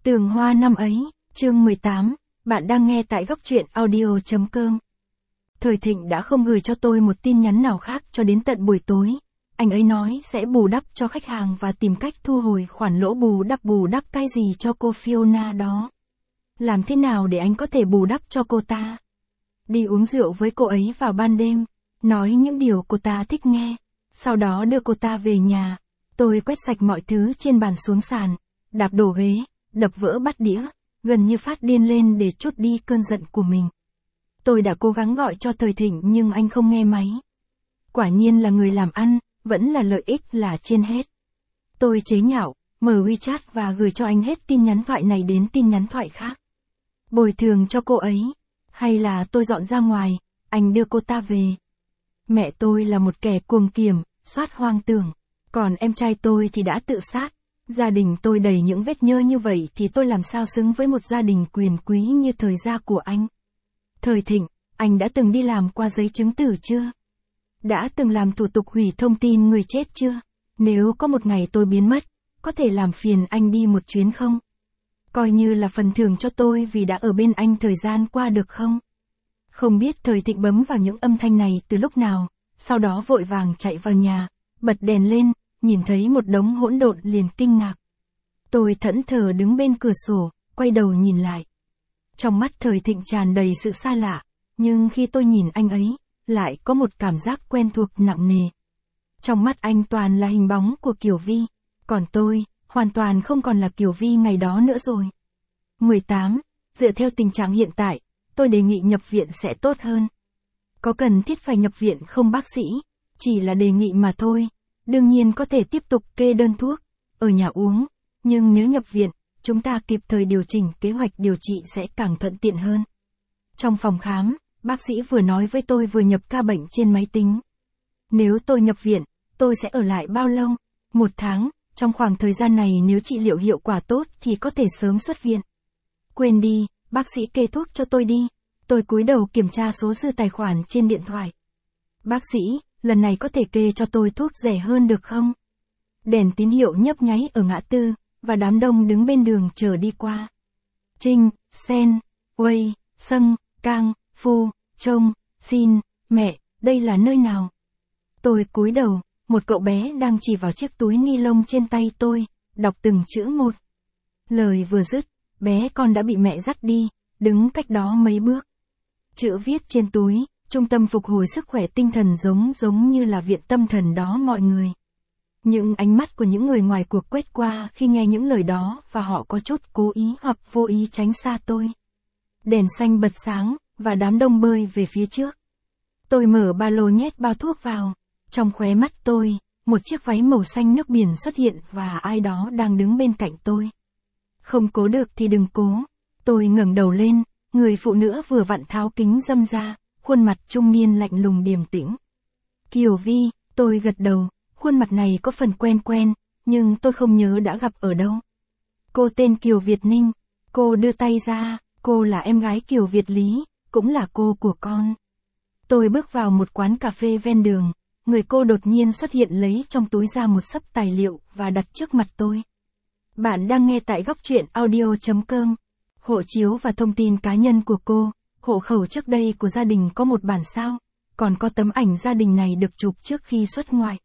Tường Hoa năm ấy, chương 18, bạn đang nghe tại góc truyện audio.com. Thời Thịnh đã không gửi cho tôi một tin nhắn nào khác cho đến tận buổi tối. Anh ấy nói sẽ bù đắp cho khách hàng và tìm cách thu hồi khoản lỗ bù đắp cái gì cho cô Fiona đó. Làm thế nào để anh có thể bù đắp cho cô ta? Đi uống rượu với cô ấy vào ban đêm, nói những điều cô ta thích nghe, sau đó đưa cô ta về nhà. Tôi quét sạch mọi thứ trên bàn xuống sàn, đạp đổ ghế, đập vỡ bát đĩa, gần như phát điên lên để trút đi cơn giận của mình. Tôi đã cố gắng gọi cho Thời Thịnh nhưng anh không nghe máy. Quả nhiên là người làm ăn, vẫn là lợi ích là trên hết. Tôi chế nhạo, mở WeChat và gửi cho anh hết tin nhắn thoại này đến tin nhắn thoại khác. Bồi thường cho cô ấy, hay là tôi dọn ra ngoài, anh đưa cô ta về. Mẹ tôi là một kẻ cuồng kiểm, soát hoang tưởng, còn em trai tôi thì đã tự sát. Gia đình tôi đầy những vết nhơ như vậy thì tôi làm sao xứng với một gia đình quyền quý như thời gia của anh. Thời Thịnh, anh đã từng đi làm qua giấy chứng tử chưa? Đã từng làm thủ tục hủy thông tin người chết chưa? Nếu có một ngày tôi biến mất, có thể làm phiền anh đi một chuyến không? Coi như là phần thưởng cho tôi vì đã ở bên anh thời gian qua được không? Không biết Thời Thịnh bấm vào những âm thanh này từ lúc nào, sau đó vội vàng chạy vào nhà, bật đèn lên, nhìn thấy một đống hỗn độn liền kinh ngạc. Tôi thẫn thờ đứng bên cửa sổ, quay đầu nhìn lại. Trong mắt Thời Thịnh tràn đầy sự xa lạ, nhưng khi tôi nhìn anh ấy, lại có một cảm giác quen thuộc nặng nề. Trong mắt anh toàn là hình bóng của Kiều Vi, còn tôi, hoàn toàn không còn là Kiều Vi ngày đó nữa rồi. 18. Dựa theo tình trạng hiện tại, tôi đề nghị nhập viện sẽ tốt hơn. Có cần thiết phải nhập viện không bác sĩ? Chỉ là đề nghị mà thôi. Đương nhiên có thể tiếp tục kê đơn thuốc, ở nhà uống, nhưng nếu nhập viện, chúng ta kịp thời điều chỉnh kế hoạch điều trị sẽ càng thuận tiện hơn. Trong phòng khám, bác sĩ vừa nói với tôi vừa nhập ca bệnh trên máy tính. Nếu tôi nhập viện, tôi sẽ ở lại bao lâu? 1 tháng, trong khoảng thời gian này nếu trị liệu hiệu quả tốt thì có thể sớm xuất viện. Quên đi, bác sĩ kê thuốc cho tôi đi. Tôi cúi đầu kiểm tra số dư tài khoản trên điện thoại. Bác sĩ, lần này có thể kê cho tôi thuốc rẻ hơn được không? Đèn tín hiệu nhấp nháy ở ngã tư, và đám đông đứng bên đường chờ đi qua. Trinh, Sen, Wei, Sâng, Cang, Phu, Trông, Xin, mẹ, đây là nơi nào? Tôi cúi đầu, một cậu bé đang chỉ vào chiếc túi ni lông trên tay tôi, đọc từng chữ một. Lời vừa dứt, bé con đã bị mẹ dắt đi, đứng cách đó mấy bước. Chữ viết trên túi, trung tâm phục hồi sức khỏe tinh thần giống như là viện tâm thần đó mọi người. Những ánh mắt của những người ngoài cuộc quét qua khi nghe những lời đó và họ có chút cố ý hoặc vô ý tránh xa tôi. Đèn xanh bật sáng, và đám đông bơi về phía trước. Tôi mở ba lô nhét bao thuốc vào. Trong khóe mắt tôi, một chiếc váy màu xanh nước biển xuất hiện và ai đó đang đứng bên cạnh tôi. Không cố được thì đừng cố. Tôi ngẩng đầu lên, người phụ nữ vừa vặn tháo kính râm ra, khuôn mặt trung niên lạnh lùng điềm tĩnh. Kiều Vi, tôi gật đầu, khuôn mặt này có phần quen, nhưng tôi không nhớ đã gặp ở đâu. Cô tên Kiều Việt Ninh, cô đưa tay ra, cô là em gái Kiều Việt Lý, cũng là cô của con. Tôi bước vào một quán cà phê ven đường, người cô đột nhiên xuất hiện lấy trong túi ra một xấp tài liệu và đặt trước mặt tôi. Bạn đang nghe tại góc truyện audio.com. Hộ chiếu và thông tin cá nhân của cô, hộ khẩu trước đây của gia đình có một bản sao, còn có tấm ảnh gia đình này được chụp trước khi xuất ngoại.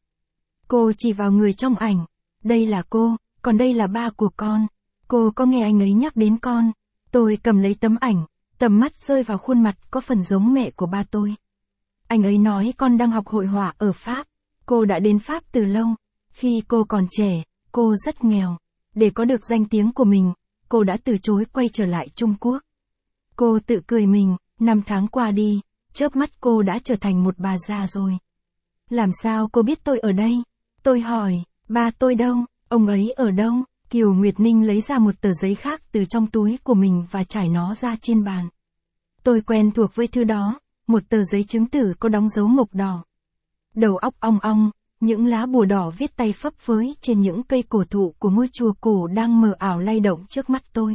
Cô chỉ vào người trong ảnh, đây là cô, còn đây là ba của con. Cô có nghe anh ấy nhắc đến con. Tôi cầm lấy tấm ảnh, tầm mắt rơi vào khuôn mặt có phần giống mẹ của ba tôi. Anh ấy nói con đang học hội họa ở Pháp. Cô đã đến Pháp từ lâu. Khi cô còn trẻ, cô rất nghèo. Để có được danh tiếng của mình, cô đã từ chối quay trở lại Trung Quốc. Cô tự cười mình, 5 tháng qua đi, chớp mắt cô đã trở thành một bà già rồi. Làm sao cô biết tôi ở đây? Tôi hỏi, ba tôi đâu? Ông ấy ở đâu? Kiều Nguyệt Ninh lấy ra một tờ giấy khác từ trong túi của mình và trải nó ra trên bàn. Tôi quen thuộc với thứ đó, một tờ giấy chứng tử có đóng dấu mộc đỏ. Đầu óc ong ong, những lá bùa đỏ viết tay phấp phới trên những cây cổ thụ của ngôi chùa cổ đang mờ ảo lay động trước mắt tôi.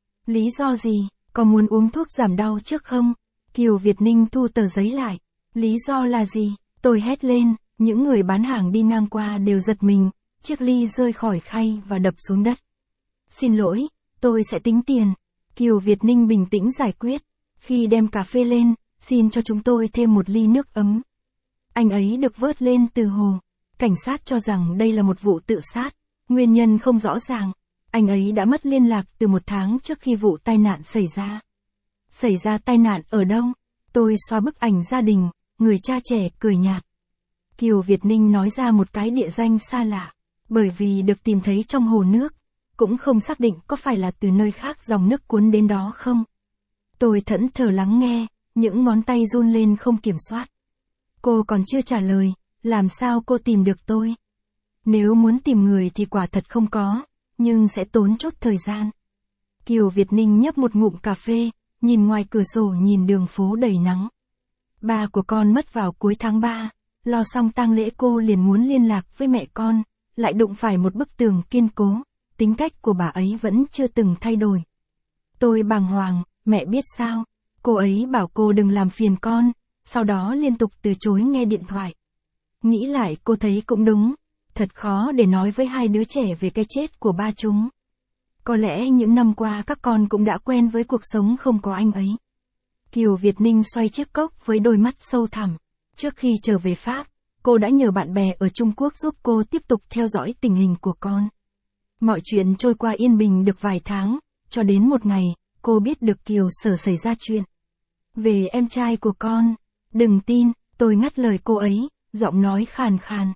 Lý do gì? Có muốn uống thuốc giảm đau trước không? Kiều Việt Ninh thu tờ giấy lại. Lý do là gì? Tôi hét lên, những người bán hàng đi ngang qua đều giật mình, chiếc ly rơi khỏi khay và đập xuống đất. Xin lỗi, tôi sẽ tính tiền. Kiều Việt Ninh bình tĩnh giải quyết. Khi đem cà phê lên, xin cho chúng tôi thêm một ly nước ấm. Anh ấy được vớt lên từ hồ. Cảnh sát cho rằng đây là một vụ tự sát. Nguyên nhân không rõ ràng. Anh ấy đã mất liên lạc từ 1 tháng trước khi vụ tai nạn xảy ra. Xảy ra tai nạn ở đâu? Tôi xóa bức ảnh gia đình, người cha trẻ cười nhạt. Kiều Việt Ninh nói ra một cái địa danh xa lạ. Bởi vì được tìm thấy trong hồ nước, cũng không xác định có phải là từ nơi khác dòng nước cuốn đến đó không. Tôi thẫn thờ lắng nghe, những ngón tay run lên không kiểm soát. Cô còn chưa trả lời, làm sao cô tìm được tôi? Nếu muốn tìm người thì quả thật không có, nhưng sẽ tốn chút thời gian. Kiều Việt Ninh nhấp một ngụm cà phê, nhìn ngoài cửa sổ nhìn đường phố đầy nắng. Ba của con mất vào cuối tháng 3, lo xong tang lễ cô liền muốn liên lạc với mẹ con, lại đụng phải một bức tường kiên cố, tính cách của bà ấy vẫn chưa từng thay đổi. Tôi bàng hoàng, mẹ biết sao? Cô ấy bảo cô đừng làm phiền con, sau đó liên tục từ chối nghe điện thoại. Nghĩ lại cô thấy cũng đúng, thật khó để nói với hai đứa trẻ về cái chết của ba chúng. Có lẽ những năm qua các con cũng đã quen với cuộc sống không có anh ấy. Kiều Việt Ninh xoay chiếc cốc với đôi mắt sâu thẳm. Trước khi trở về Pháp, cô đã nhờ bạn bè ở Trung Quốc giúp cô tiếp tục theo dõi tình hình của con. Mọi chuyện trôi qua yên bình được vài tháng, cho đến một ngày, cô biết được Kiều Sở xảy ra chuyện. Về em trai của con, đừng tin, tôi ngắt lời cô ấy, giọng nói khàn khàn.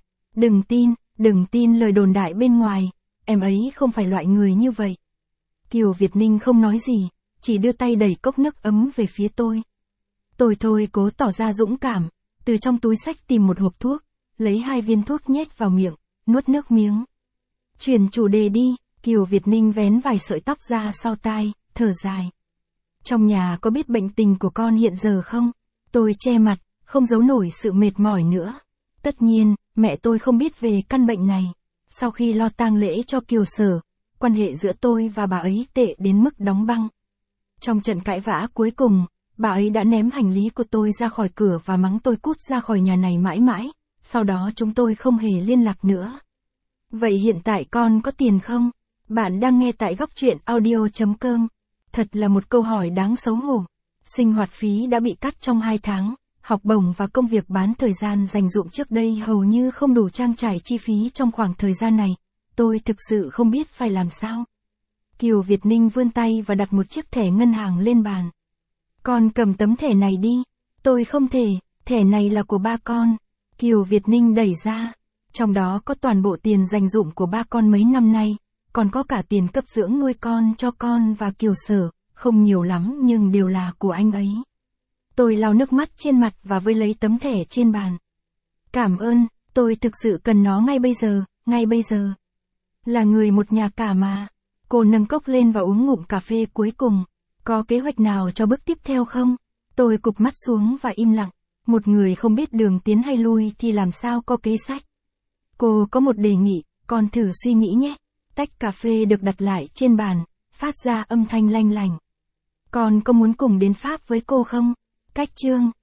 Đừng tin lời đồn đại bên ngoài, em ấy không phải loại người như vậy. Kiều Việt Ninh không nói gì, chỉ đưa tay đẩy cốc nước ấm về phía tôi. Tôi thôi cố tỏ ra dũng cảm, từ trong túi xách tìm một hộp thuốc, lấy 2 viên thuốc nhét vào miệng, nuốt nước miếng. Chuyển chủ đề đi, Kiều Việt Ninh vén vài sợi tóc ra sau tai, thở dài. Trong nhà có biết bệnh tình của con hiện giờ không? Tôi che mặt, không giấu nổi sự mệt mỏi nữa. Tất nhiên, mẹ tôi không biết về căn bệnh này. Sau khi lo tang lễ cho Kiều Sở, quan hệ giữa tôi và bà ấy tệ đến mức đóng băng. Trong trận cãi vã cuối cùng, bà ấy đã ném hành lý của tôi ra khỏi cửa và mắng tôi cút ra khỏi nhà này mãi mãi. Sau đó chúng tôi không hề liên lạc nữa. Vậy hiện tại con có tiền không? Bạn đang nghe tại góc truyện audio.com. Thật là một câu hỏi đáng xấu hổ. Sinh hoạt phí đã bị cắt trong 2 tháng, học bổng và công việc bán thời gian dành dụm trước đây hầu như không đủ trang trải chi phí trong khoảng thời gian này. Tôi thực sự không biết phải làm sao. Kiều Việt Ninh vươn tay và đặt một chiếc thẻ ngân hàng lên bàn. Con cầm tấm thẻ này đi. Tôi không thể, thẻ này là của ba con. Kiều Việt Ninh đẩy ra. Trong đó có toàn bộ tiền dành dụm của ba con mấy năm nay, còn có cả tiền cấp dưỡng nuôi con cho con và Kiều Sở, không nhiều lắm nhưng đều là của anh ấy. Tôi lau nước mắt trên mặt và vơi lấy tấm thẻ trên bàn. Cảm ơn, tôi thực sự cần nó ngay bây giờ. Là người một nhà cả mà. Cô nâng cốc lên và uống ngụm cà phê cuối cùng. Có kế hoạch nào cho bước tiếp theo không? Tôi cụp mắt xuống và im lặng. Một người không biết đường tiến hay lui thì làm sao có kế sách. Cô có một đề nghị, con thử suy nghĩ nhé. Tách cà phê được đặt lại trên bàn, phát ra âm thanh lanh lành. Con có muốn cùng đến Pháp với cô không? Cách chương